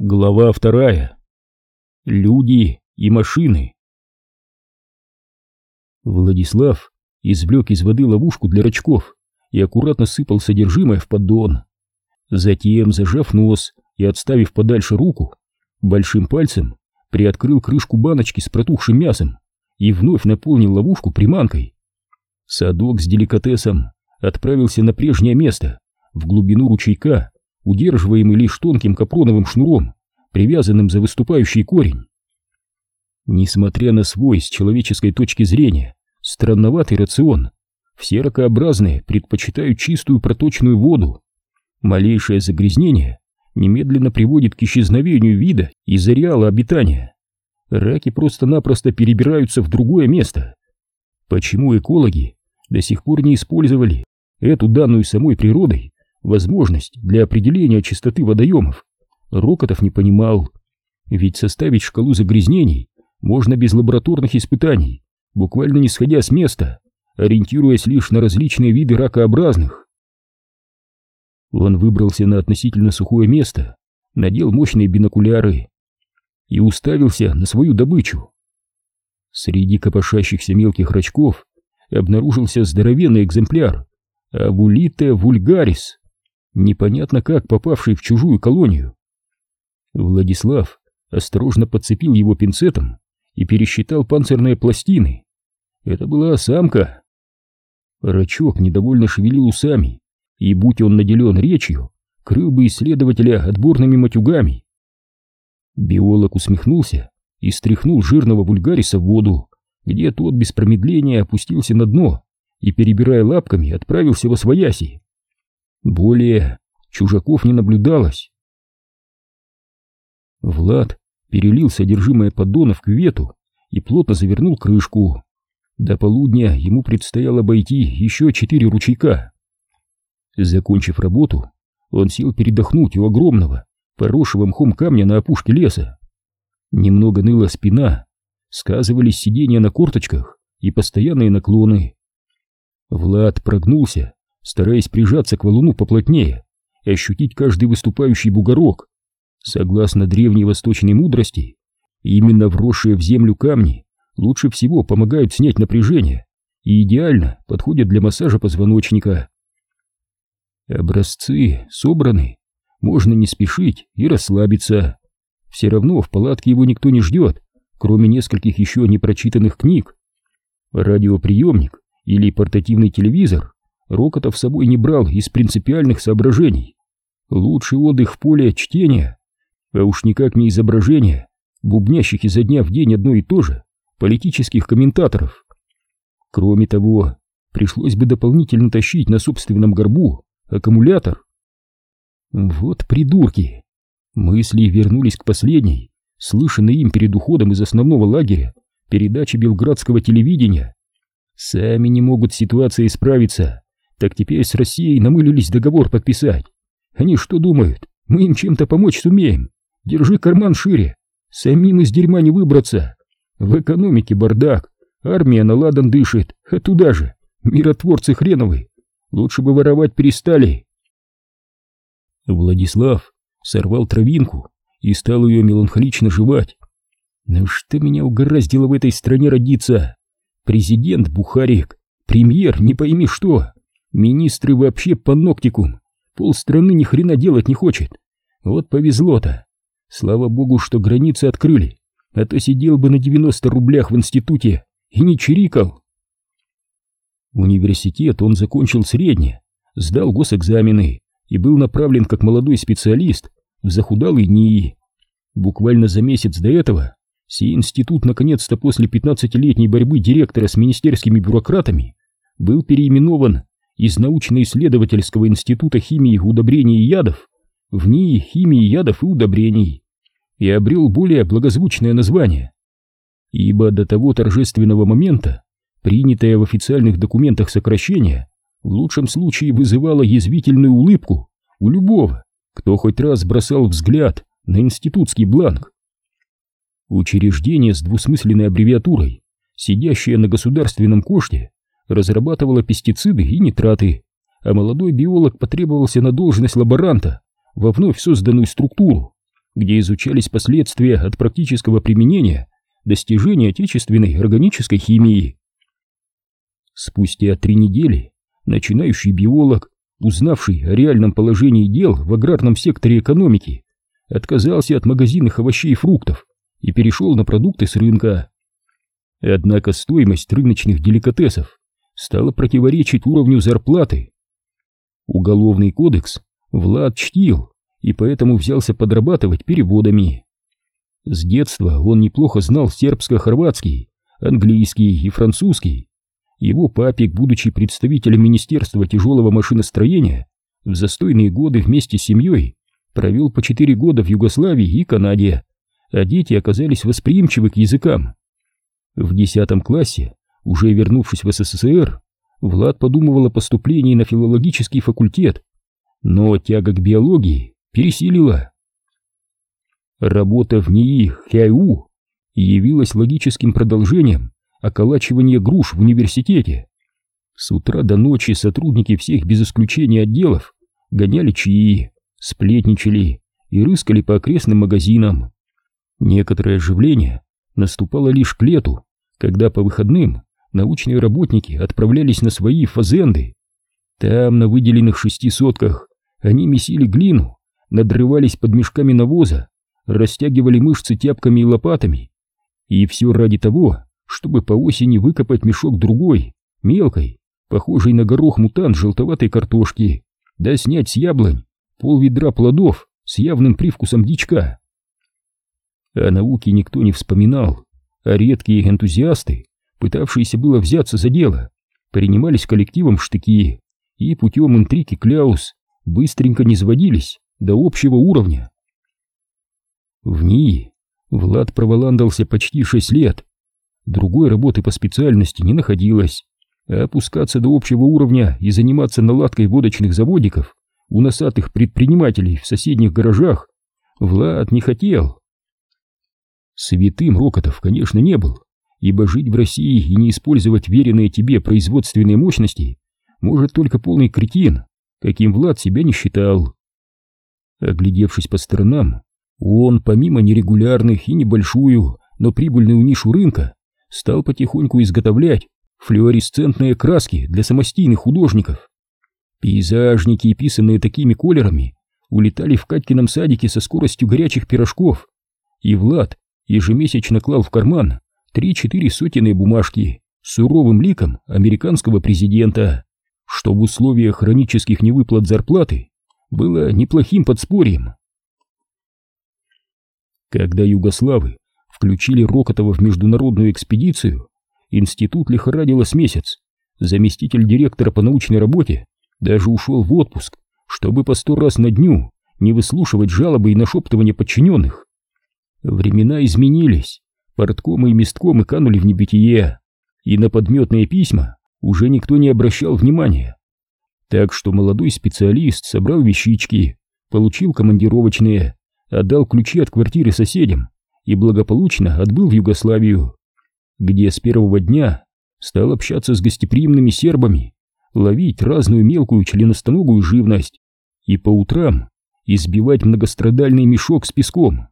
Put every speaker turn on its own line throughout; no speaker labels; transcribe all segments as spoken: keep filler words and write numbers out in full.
Глава вторая. Люди и машины. Владислав извлек из воды ловушку для рачков и аккуратно сыпал содержимое в поддон. Затем, зажав нос и отставив подальше руку, большим пальцем приоткрыл крышку баночки с протухшим мясом и вновь наполнил ловушку приманкой. Садок с деликатесом отправился на прежнее место, в глубину ручейка, удерживаемый лишь тонким капроновым шнуром, привязанным за выступающий корень. Несмотря на свой, с человеческой точки зрения, странноватый рацион, все ракообразные предпочитают чистую проточную воду. Малейшее загрязнение немедленно приводит к исчезновению вида из ареала обитания. Раки просто-напросто перебираются в другое место. Почему экологи до сих пор не использовали эту данную самой природой возможность для определения чистоты водоемов, Рокотов не понимал. Ведь составить шкалу загрязнений можно без лабораторных испытаний, буквально не сходя с места, ориентируясь лишь на различные виды ракообразных. Он выбрался на относительно сухое место, надел мощные бинокуляры и уставился на свою добычу. Среди копошащихся мелких рачков обнаружился здоровенный экземпляр Авулите вульгарис, непонятно как попавший в чужую колонию. Владислав осторожно подцепил его пинцетом и пересчитал панцирные пластины. Это была самка. Рачок недовольно шевелил усами, и, будь он наделен речью, крыл бы исследователя отборными матюгами. Биолог усмехнулся и стряхнул жирного вульгариса в воду, где тот без промедления опустился на дно и, перебирая лапками, отправился восвояси. Более чужаков не наблюдалось. Влад перелил содержимое поддона в кювету и плотно завернул крышку. До полудня ему предстояло обойти еще четыре ручейка. Закончив работу, он сел передохнуть у огромного, поросшего мхом камня на опушке леса. Немного ныла спина, сказывались сидения на корточках и постоянные наклоны. Влад прогнулся, стараясь прижаться к валуну поплотнее и ощутить каждый выступающий бугорок. Согласно древней восточной мудрости, именно вросшие в землю камни лучше всего помогают снять напряжение и идеально подходят для массажа позвоночника. Образцы собраны, можно не спешить и расслабиться. Все равно в палатке его никто не ждет, кроме нескольких еще не прочитанных книг. Радиоприемник или портативный телевизор Рокотов с собой не брал из принципиальных соображений. Лучший отдых в поле — чтение, а уж никак не изображение бубнящих изо дня в день одно и то же политических комментаторов. Кроме того, пришлось бы дополнительно тащить на собственном горбу аккумулятор. Вот придурки! Мысли вернулись к последней, слышанной им перед уходом из основного лагеря, передаче белградского телевидения. Сами не могут с ситуацией справиться, так теперь с Россией намылились договор подписать. Они что думают, мы им чем-то помочь сумеем? Держи карман шире, самим из дерьма не выбраться. В экономике бардак, армия на ладан дышит, а туда же миротворцы хреновы. Лучше бы воровать перестали. Владислав сорвал травинку и стал ее меланхолично жевать. Ну что меня угораздило в этой стране родиться? Президент Бухарик, премьер не пойми что, министры вообще паноктикум, полстраны ни хрена делать не хочет. Вот повезло-то. Слава богу, что границы открыли, а то сидел бы на девяноста рублях в институте и не чирикал. Университет он закончил средне, сдал госэкзамены и был направлен как молодой специалист в захудалый НИИ. Буквально за месяц до этого сей институт наконец-то после пятнадцатилетней борьбы директора с министерскими бюрократами был переименован из научно-исследовательского института химии, удобрений и ядов в НИИ химии, ядов и удобрений и обрел более благозвучное название, ибо до того торжественного момента принятое в официальных документах сокращение в лучшем случае вызывало язвительную улыбку у любого, кто хоть раз бросал взгляд на институтский бланк. Учреждение с двусмысленной аббревиатурой, сидящее на государственном коште, разрабатывало пестициды и нитраты, а молодой биолог потребовался на должность лаборанта во вновь созданную структуру, где изучались последствия от практического применения достижений отечественной органической химии. Спустя три недели начинающий биолог, узнавший о реальном положении дел в аграрном секторе экономики, отказался от магазинных овощей и фруктов и перешел на продукты с рынка. Однако стоимость рыночных деликатесов стала противоречить уровню зарплаты. Уголовный кодекс Влад чтил и поэтому взялся подрабатывать переводами. С детства он неплохо знал сербско-хорватский, английский и французский. Его папик, будучи представителем Министерства тяжелого машиностроения, в застойные годы вместе с семьей провел по четыре года в Югославии и Канаде, а дети оказались восприимчивы к языкам. В десятом классе, уже вернувшись в СССР, Влад подумывал о поступлении на филологический факультет, но тяга к биологии пересилила. Работа в НИИ ХЯУ явилась логическим продолжением околачивания груш в университете. С утра до ночи сотрудники всех без исключения отделов гоняли чаи, сплетничали и рыскали по окрестным магазинам. Некоторое оживление наступало лишь к лету, когда по выходным научные работники отправлялись на свои фазенды. Там, на выделенных шести сотках, они месили глину, надрывались под мешками навоза, растягивали мышцы тяпками и лопатами. И все ради того, чтобы по осени выкопать мешок другой, мелкой, похожей на горох-мутант желтоватой картошки, да снять с яблонь полведра плодов с явным привкусом дичка. О науке никто не вспоминал, а редкие энтузиасты, пытавшиеся было взяться за дело, принимались коллективом в штыки и путем интриг и кляус быстренько низводились до общего уровня. В НИИ Влад проволандался почти шесть лет. Другой работы по специальности не находилось, а опускаться до общего уровня и заниматься наладкой водочных заводиков у носатых предпринимателей в соседних гаражах Влад не хотел. Святым Рокотов, конечно, не был, ибо жить в России и не использовать веренные тебе производственные мощности может только полный кретин, каким Влад себя не считал. Оглядевшись по сторонам, он, помимо нерегулярных и небольшую, но прибыльную нишу рынка, стал потихоньку изготовлять флуоресцентные краски для самостийных художников. Пейзажники, писанные такими колерами, улетали в Катькином садике со скоростью горячих пирожков, и Влад ежемесячно клал в карман три-четыре сотенные бумажки с суровым ликом американского президента, что в условиях хронических невыплат зарплаты было неплохим подспорьем. Когда югославы включили Рокотова в международную экспедицию, институт лихорадило с месяц. Заместитель директора по научной работе даже ушел в отпуск, чтобы по сто раз на дню не выслушивать жалобы и нашептывания подчиненных. Времена изменились, порткомы и месткомы канули в небытие, и на подметные письма уже никто не обращал внимания. Так что молодой специалист собрал вещички, получил командировочные, отдал ключи от квартиры соседям и благополучно отбыл в Югославию, где с первого дня стал общаться с гостеприимными сербами, ловить разную мелкую членистоногую живность и по утрам избивать многострадальный мешок с песком.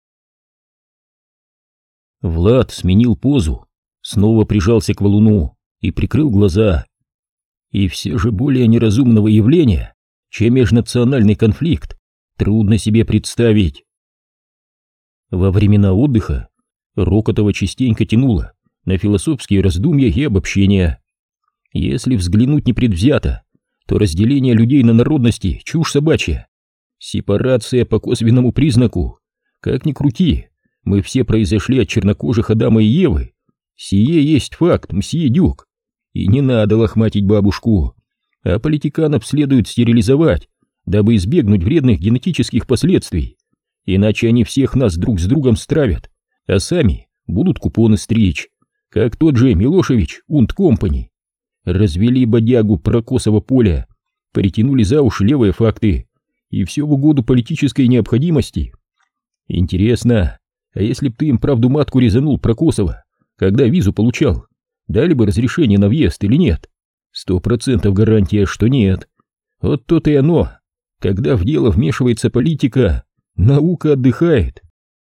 Влад сменил позу, снова прижался к валуну и прикрыл глаза. И все же более неразумного явления, чем межнациональный конфликт, трудно себе представить. Во времена отдыха Рокотова частенько тянуло на философские раздумья и обобщения. Если взглянуть непредвзято, то разделение людей на народности — чушь собачья. Сепарация по косвенному признаку. Как ни крути, мы все произошли от чернокожих Адама и Евы. Сие есть факт, мсье Дюк. И не надо лохматить бабушку, а политиканов следует стерилизовать, дабы избегнуть вредных генетических последствий. Иначе они всех нас друг с другом стравят, а сами будут купоны стричь, как тот же Милошевич und Company. Развели бодягу Прокосова поля, притянули за уши левые факты, и все в угоду политической необходимости. Интересно, а если б ты им правду матку резанул Прокосова, когда визу получал, дали бы разрешение на въезд или нет? Сто процентов гарантия, что нет. Вот то-то и оно. Когда в дело вмешивается политика, наука отдыхает.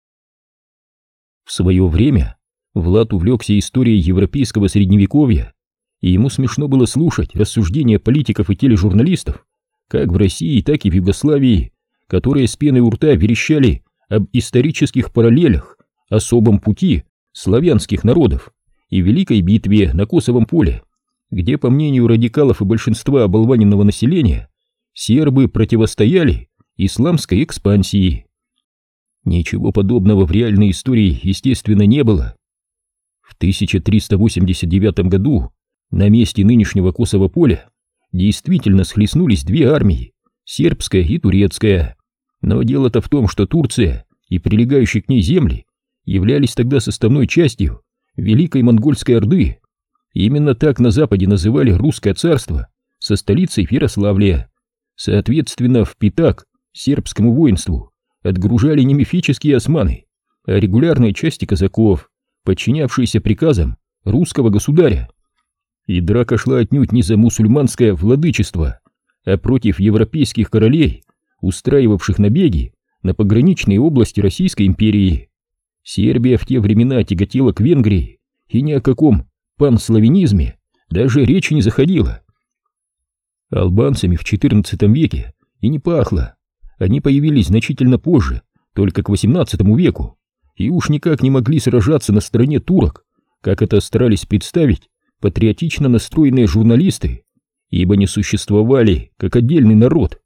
В свое время Влад увлекся историей европейского средневековья, и ему смешно было слушать рассуждения политиков и тележурналистов, как в России, так и в Югославии, которые с пеной у рта верещали об исторических параллелях, особом пути славянских народов и великой битве на Косовом поле, где, по мнению радикалов и большинства оболваненного населения, сербы противостояли исламской экспансии. Ничего подобного в реальной истории, естественно, не было. В тысяча триста восемьдесят девятом году на месте нынешнего Косово поля действительно схлестнулись две армии, сербская и турецкая. Но дело-то в том, что Турция и прилегающие к ней земли являлись тогда составной частью Великой Монгольской Орды. Именно так на Западе называли Русское царство со столицей в Ярославле. Соответственно, в пятак сербскому воинству отгружали не мифические османы, а регулярные части казаков, подчинявшиеся приказам русского государя. И драка шла отнюдь не за мусульманское владычество, а против европейских королей, устраивавших набеги на пограничные области Российской империи. Сербия в те времена тяготела к Венгрии, и ни о каком панславянизме даже речи не заходило. Албанцами в четырнадцатом веке и не пахло. Они появились значительно позже, только к восемнадцатому веку, и уж никак не могли сражаться на стороне турок, как это старались представить патриотично настроенные журналисты, ибо не существовали как отдельный народ.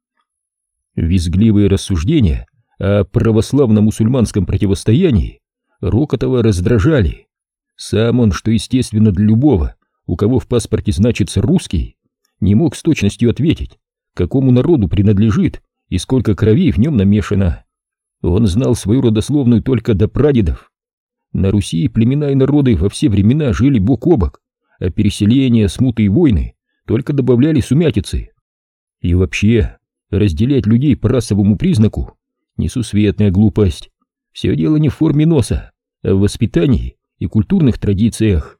Визгливые рассуждения о православно-мусульманском противостоянии Рокотова раздражали. Сам он, что естественно для любого, у кого в паспорте значится «русский», не мог с точностью ответить, какому народу принадлежит и сколько крови в нем намешано. Он знал свою родословную только до прадедов. На Руси племена и народы во все времена жили бок о бок, а переселения, смуты и войны только добавляли сумятицы. И вообще, разделять людей по расовому признаку — несусветная глупость. Все дело не в форме носа, а в воспитании и культурных традициях.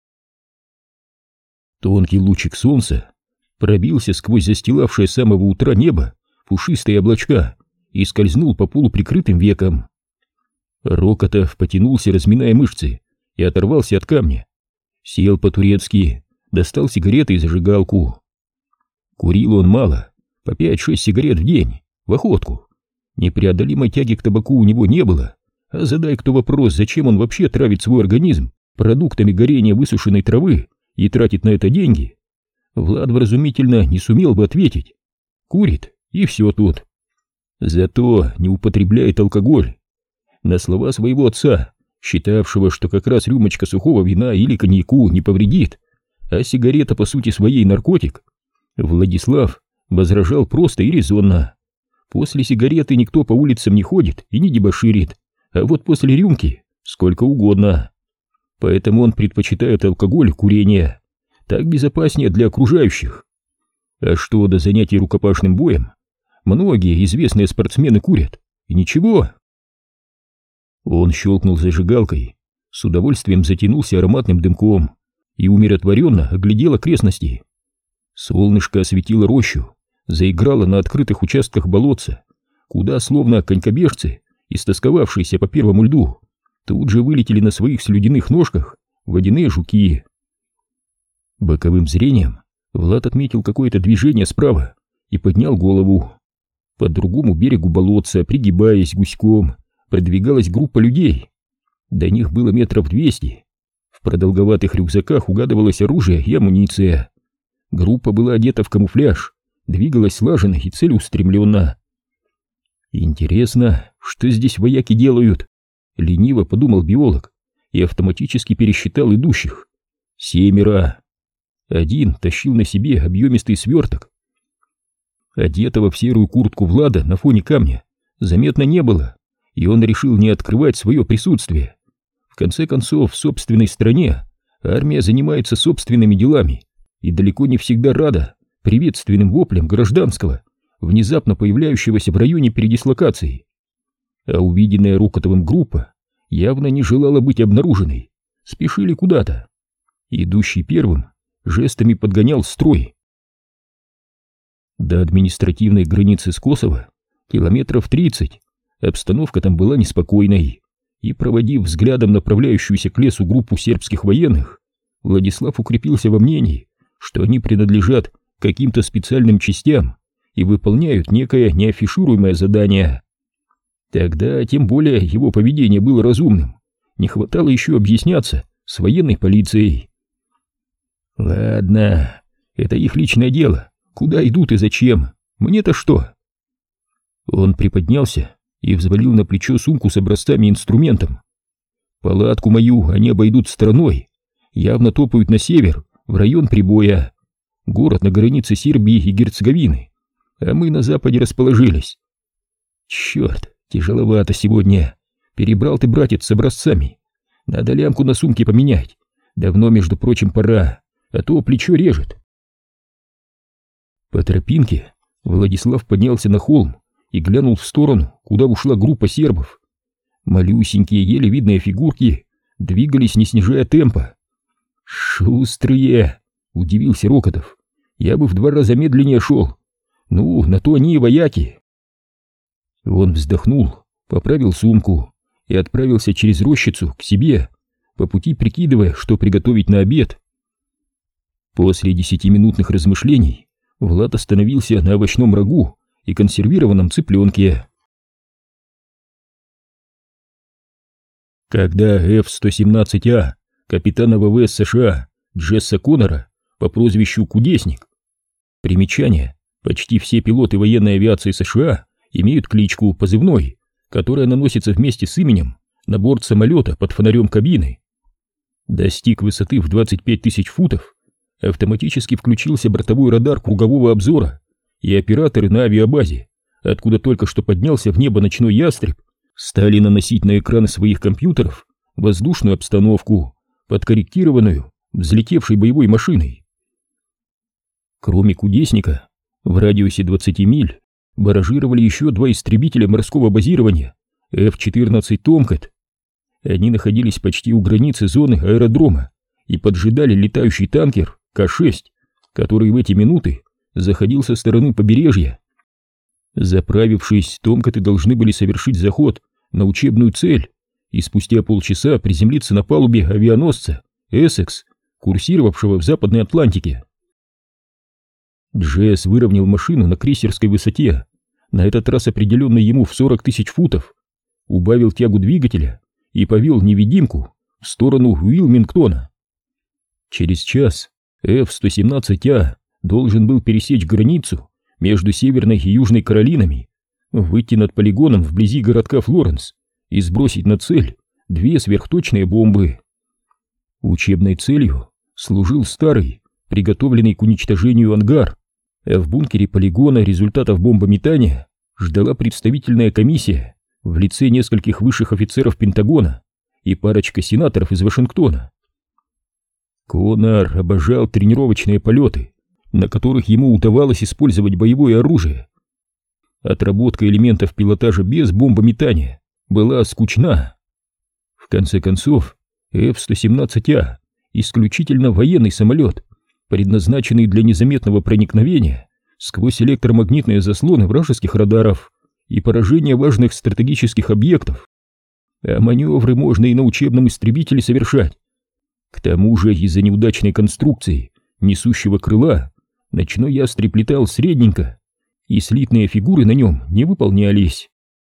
Тонкий лучик солнца пробился сквозь застилавшее с самого утра небо пушистые облачка и скользнул по полуприкрытым векам. Рокотов потянулся, разминая мышцы, и оторвался от камня. Сел по-турецки, достал сигареты и зажигалку. Курил он мало, по пять-шесть сигарет в день, в охотку. Непреодолимой тяги к табаку у него не было, а задай кто вопрос, зачем он вообще травит свой организм продуктами горения высушенной травы и тратит на это деньги, Влад вразумительно не сумел бы ответить. Курит, и все тут. Зато не употребляет алкоголь. На слова своего отца, считавшего, что как раз рюмочка сухого вина или коньяку не повредит, а сигарета по сути своей наркотик, Владислав возражал просто и резонно. После сигареты никто по улицам не ходит и не дебоширит, а вот после рюмки сколько угодно. Поэтому он предпочитает алкоголь и курение. Так безопаснее для окружающих. А что до занятий рукопашным боем, многие известные спортсмены курят, и ничего. Он щелкнул зажигалкой, с удовольствием затянулся ароматным дымком и умиротворенно оглядел окрестности. Солнышко осветило рощу, заиграло на открытых участках болотца, куда, словно конькобежцы, истосковавшиеся по первому льду, тут же вылетели на своих слюдяных ножках водяные жуки. Боковым зрением Влад отметил какое-то движение справа и поднял голову. По другому берегу болотца, пригибаясь гуськом, продвигалась группа людей. До них было метров двести. В продолговатых рюкзаках угадывалось оружие и амуниция. Группа была одета в камуфляж, двигалась слаженно и целеустремленно. «Интересно, что здесь вояки делают?» — лениво подумал биолог и автоматически пересчитал идущих. Семеро. Один тащил на себе объемистый сверток. Одетого в серую куртку Влада на фоне камня заметно не было, и он решил не открывать свое присутствие. В конце концов, в собственной стране армия занимается собственными делами и далеко не всегда рада приветственным воплям гражданского, внезапно появляющегося в районе передислокации. А увиденная Рокотовым группа явно не желала быть обнаруженной, спешили куда-то. Идущий первым жестами подгонял строй. До административной границы с Косово километров тридцать, обстановка там была неспокойной, и, проводив взглядом направляющуюся к лесу группу сербских военных, Владислав укрепился во мнении, что они принадлежат каким-то специальным частям и выполняют некое неафишируемое задание. Тогда тем более его поведение было разумным, не хватало еще объясняться с военной полицией. Ладно, это их личное дело, куда идут и зачем, мне-то что? Он приподнялся и взвалил на плечо сумку с образцами и инструментом. Палатку мою они обойдут стороной, явно топают на север, в район прибоя. Город на границе Сербии и Герцеговины, а мы на западе расположились. Черт, тяжеловато сегодня. Перебрал ты, братец, с образцами. Надо лямку на сумке поменять. Давно, между прочим, пора, а то плечо режет. По тропинке Владислав поднялся на холм и глянул в сторону, куда ушла группа сербов. Малюсенькие, еле видные фигурки двигались, не снижая темпа. «Шустрые!» — удивился Рокотов. «Я бы в два раза медленнее шел. Ну, на то они и вояки». Он вздохнул, поправил сумку и отправился через рощицу к себе, по пути прикидывая, что приготовить на обед. После десятиминутных размышлений Влад остановился на овощном рагу и консервированном цыпленке. Когда эф сто семнадцать а капитана ВВС США Джесса Коннора по прозвищу Кудесник. Примечание: почти все пилоты военной авиации США имеют кличку, позывной, которая наносится вместе с именем на борт самолета под фонарем кабины. Достиг высоты в двадцать пять тысяч футов, автоматически включился бортовой радар кругового обзора, и операторы на авиабазе, откуда только что поднялся в небо ночной ястреб, стали наносить на экраны своих компьютеров воздушную обстановку, подкорректированную взлетевшей боевой машиной. Кроме Кудесника, в радиусе двадцати миль баражировали еще два истребителя морского базирования эф четырнадцать Tomcat. Они находились почти у границы зоны аэродрома и поджидали летающий танкер Ка шесть, который в эти минуты заходил со стороны побережья. Заправившись, Томкаты должны были совершить заход на учебную цель и спустя полчаса приземлиться на палубе авианосца Эссекс, курсировавшего в Западной Атлантике. Джесс выровнял машину на крейсерской высоте, на этот раз определенной ему в сорок тысяч футов, убавил тягу двигателя и повел невидимку в сторону Уилмингтона. Через час эф сто семнадцать а должен был пересечь границу между Северной и Южной Каролинами, выйти над полигоном вблизи городка Флоренс и сбросить на цель две сверхточные бомбы. Учебной целью служил старый, приготовленный к уничтожению ангар, а в бункере полигона результатов бомбометания ждала представительная комиссия в лице нескольких высших офицеров Пентагона и парочка сенаторов из Вашингтона. Коннор обожал тренировочные полеты, на которых ему удавалось использовать боевое оружие. Отработка элементов пилотажа без бомбометания была скучна. В конце концов, эф сто семнадцать а исключительно военный самолет, предназначенный для незаметного проникновения сквозь электромагнитные заслоны вражеских радаров и поражения важных стратегических объектов. А маневры можно и на учебном истребителе совершать. К тому же из-за неудачной конструкции несущего крыла ночной ястреб летал средненько, и слитные фигуры на нем не выполнялись.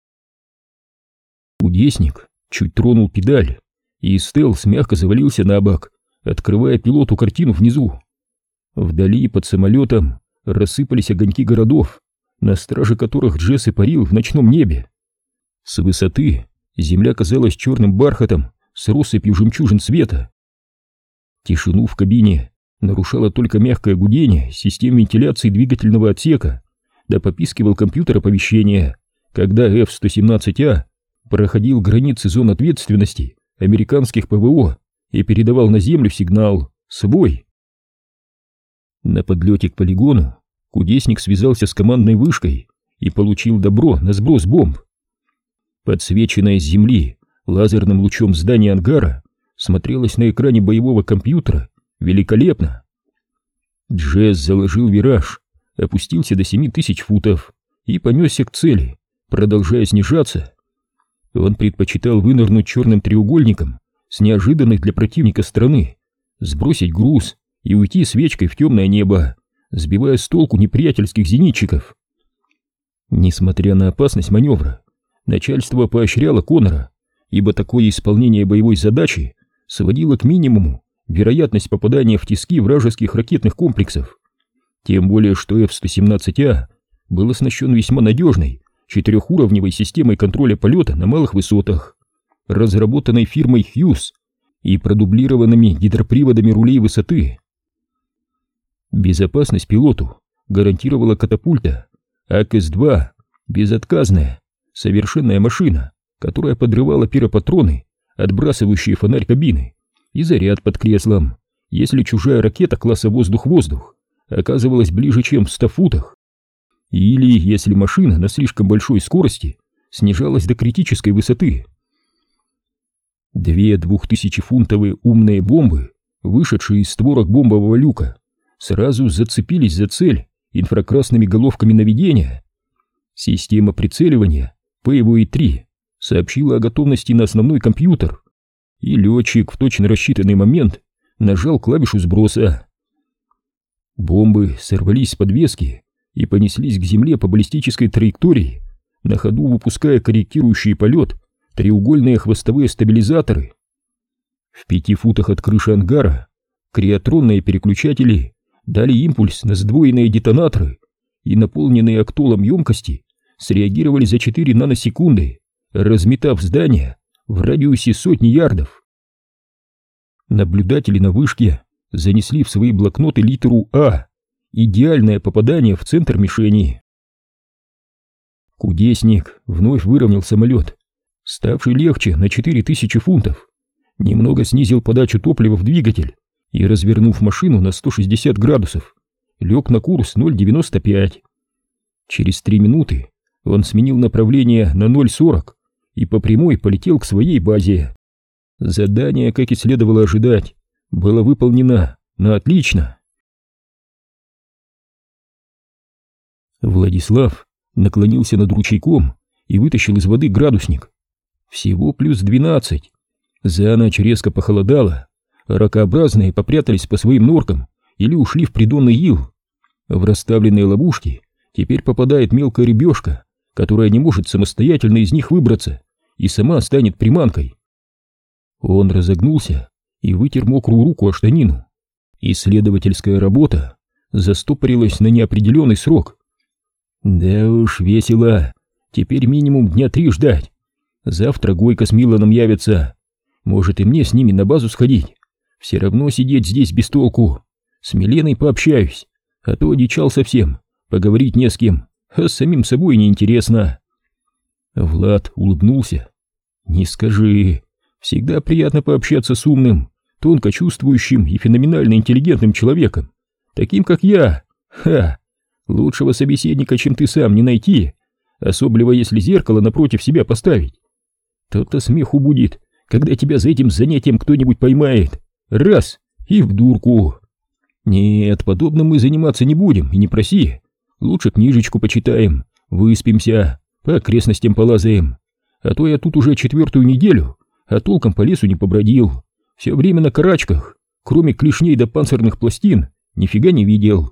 Кудесник чуть тронул педаль, и стелс мягко завалился на бок, открывая пилоту картину внизу. Вдали под самолетом рассыпались огоньки городов, на страже которых Джесс и парил в ночном небе. С высоты земля казалась черным бархатом с россыпью жемчужин света. Тишину в кабине нарушало только мягкое гудение систем вентиляции двигательного отсека, да попискивал компьютер оповещения, когда эф сто семнадцать а проходил границы зон ответственности американских ПВО и передавал на землю сигнал «Свой». На подлете к полигону Кудесник связался с командной вышкой и получил добро на сброс бомб. Подсвеченное с земли лазерным лучом здание ангара смотрелось на экране боевого компьютера великолепно. Джесс заложил вираж, опустился до семи тысяч футов и понесся к цели, продолжая снижаться. Он предпочитал вынырнуть черным треугольником с неожиданной для противника стороны, сбросить груз и уйти свечкой в темное небо, сбивая с толку неприятельских зенитчиков. Несмотря на опасность маневра, начальство поощряло Коннора, ибо такое исполнение боевой задачи сводило к минимуму вероятность попадания в тиски вражеских ракетных комплексов. Тем более, что эф сто семнадцать а был оснащен весьма надежной четырехуровневой системой контроля полета на малых высотах, разработанной фирмой Хьюз и продублированными гидроприводами рулей высоты. Безопасность пилоту гарантировала катапульта а ка эс два, безотказная, совершенная машина, которая подрывала пиропатроны, отбрасывающие фонарь кабины, и заряд под креслом, если чужая ракета класса воздух-воздух оказывалась ближе, чем в ста футах, или если машина на слишком большой скорости снижалась до критической высоты. Две двухтысячефунтовые умные бомбы, вышедшие из створок бомбового люка, сразу зацепились за цель инфракрасными головками наведения. Система прицеливания пэ вэ три сообщила о готовности на основной компьютер, и летчик в точно рассчитанный момент нажал клавишу сброса. Бомбы сорвались с подвески и понеслись к земле по баллистической траектории, на ходу выпуская корректирующий полет треугольные хвостовые стабилизаторы. В пяти футах от крыши ангара криотронные переключатели дали импульс на сдвоенные детонаторы, и наполненные актолом емкости среагировали за четыре наносекунды, разметав здание в радиусе сотни ярдов. Наблюдатели на вышке занесли в свои блокноты литеру А, идеальное попадание в центр мишени. Кудесник вновь выровнял самолет, ставший легче на четыре тысячи фунтов, немного снизил подачу топлива в двигатель и, развернув машину на сто шестьдесят градусов, лег на курс ноль девяносто пять. Через три минуты он сменил направление на ноль сорок и по прямой полетел к своей базе. Задание, как и следовало ожидать, было выполнено на отлично. Владислав наклонился над ручейком и вытащил из воды градусник. Всего плюс двенадцать. За ночь резко похолодало, ракообразные попрятались по своим норкам или ушли в придонный ил. В расставленные ловушки теперь попадает мелкая рыбешка, которая не может самостоятельно из них выбраться и сама станет приманкой. Он разогнулся и вытер мокрую руку о штанину. Исследовательская работа застопорилась на неопределенный срок. Да уж, весело. Теперь минимум дня три ждать. Завтра Гойко с Миланом явятся. Может, и мне с ними на базу сходить. Все равно сидеть здесь без толку. С Миленой пообщаюсь, а то одичал совсем. Поговорить не с кем, а с самим собой неинтересно. Влад улыбнулся. Не скажи. Всегда приятно пообщаться с умным, тонко чувствующим и феноменально интеллигентным человеком, таким как я. Ха! Лучшего собеседника, чем ты сам, не найти, особливо если зеркало напротив себя поставить. То-то смеху будет, когда тебя за этим занятием кто-нибудь поймает. Раз — и в дурку. Нет, подобным мы заниматься не будем, и не проси. Лучше книжечку почитаем, выспимся, по окрестностям полазаем. А то я тут уже четвертую неделю, а толком по лесу не побродил. Все время на карачках, кроме клешней до панцирных пластин, нифига не видел.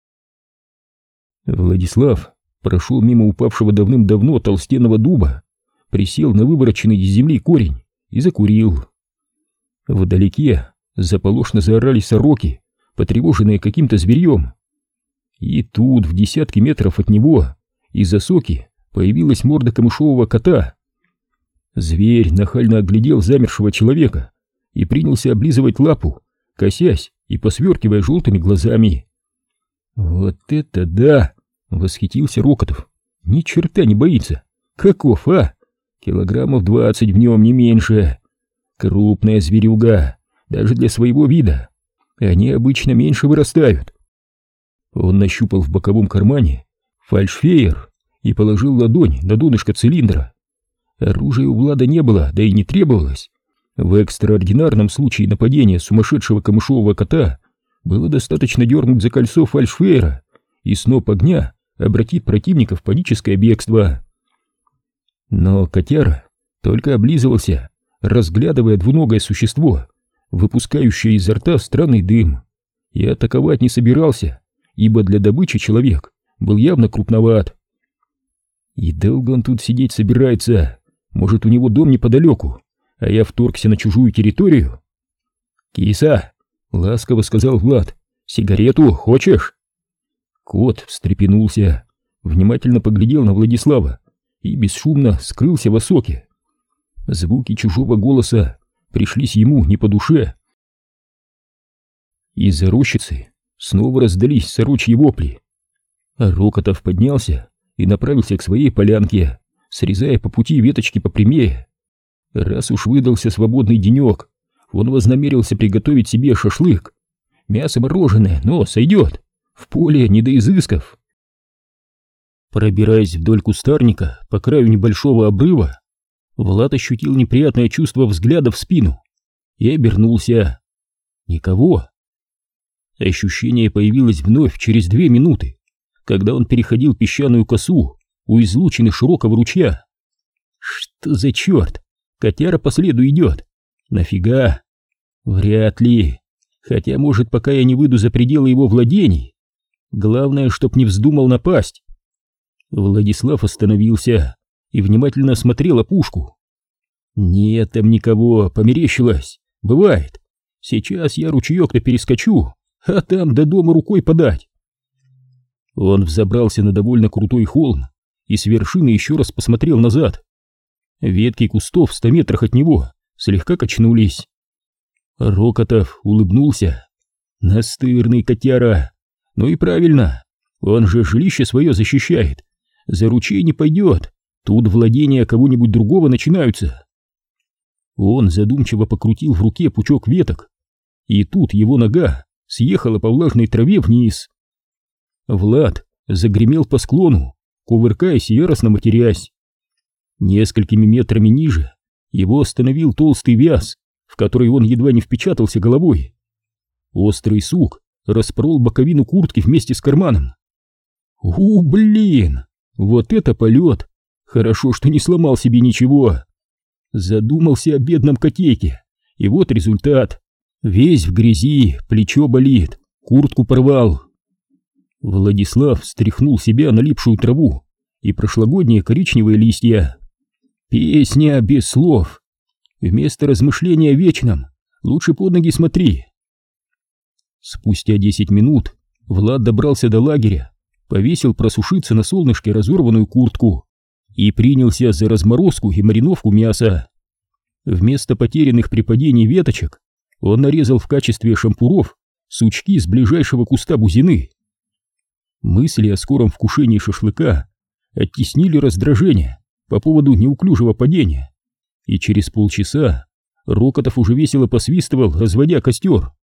Владислав прошел мимо упавшего давным-давно толстенного дуба, присел на вывороченный из земли корень и закурил. Вдалеке заполошно заорали сороки, потревоженные каким-то зверьем. И тут, в десятки метров от него, из осоки появилась морда камышового кота. Зверь нахально оглядел замершего человека и принялся облизывать лапу, косясь и посверкивая желтыми глазами. «Вот это да!» — восхитился Рокотов. «Ни черта не боится! Каков, а? Килограммов двадцать в нем, не меньше! Крупная зверюга, даже для своего вида! Они обычно меньше вырастают!» Он нащупал в боковом кармане фальшфейер и положил ладонь на донышко цилиндра. Оружия у Влада не было, да и не требовалось. В экстраординарном случае нападения сумасшедшего камышового кота было достаточно дернуть за кольцо фальшфейера, и сноп огня обратит противника в паническое бегство. Но котяра только облизывался, разглядывая двуногое существо, выпускающее изо рта странный дым, и атаковать не собирался, ибо для добычи человек был явно крупноват. И долго он тут сидеть собирается? Может, у него дом неподалеку, а я вторгся на чужую территорию? «Киса!» — ласково сказал Влад. «Сигарету хочешь?» Кот встрепенулся, внимательно поглядел на Владислава и бесшумно скрылся в осоке. Звуки чужого голоса пришлись ему не по душе. Из-за рощицы снова раздались сорочьи вопли. Рокотов поднялся и направился к своей полянке, срезая по пути веточки попрямее. Раз уж выдался свободный денек, он вознамерился приготовить себе шашлык. Мясо мороженое, но сойдет, в поле не до изысков. Пробираясь вдоль кустарника по краю небольшого обрыва, Влад ощутил неприятное чувство взгляда в спину и обернулся. Никого. Ощущение появилось вновь через две минуты, когда он переходил песчаную косу у излучины широкого ручья. Что за черт? Котяра по следу идет. Нафига? Вряд ли. Хотя, может, пока я не выйду за пределы его владений. Главное, чтоб не вздумал напасть. Владислав остановился и внимательно осмотрел опушку. Нет там никого, померещилось. Бывает. Сейчас я ручеек-то перескочу, а там до дома рукой подать. Он взобрался на довольно крутой холм и с вершины еще раз посмотрел назад. Ветки кустов в ста метрах от него слегка качнулись. Рокотов улыбнулся. Настырный котяра. Ну и правильно, он же жилище свое защищает. За ручей не пойдет, тут владения кого-нибудь другого начинаются. Он задумчиво покрутил в руке пучок веток, и тут его нога съехала по влажной траве вниз. Влад загремел по склону, кувыркаясь и яростно матерясь. Несколькими метрами ниже его остановил толстый вяз, в который он едва не впечатался головой. Острый сук распрол боковину куртки вместе с карманом. У, блин! Вот это полет! Хорошо, что не сломал себе ничего. Задумался о бедном котейке, и вот результат. Весь в грязи, плечо болит, куртку порвал. Владислав стряхнул себя налипшую траву и прошлогодние коричневые листья. Песня без слов. Вместо размышления о вечном лучше под ноги смотри. Спустя десять минут Влад добрался до лагеря, повесил просушиться на солнышке разорванную куртку и принялся за разморозку и мариновку мяса. Вместо потерянных при падении веточек он нарезал в качестве шампуров сучки с ближайшего куста бузины. Мысли о скором вкушении шашлыка оттеснили раздражение по поводу неуклюжего падения, и через полчаса Рокотов уже весело посвистывал, разводя костер.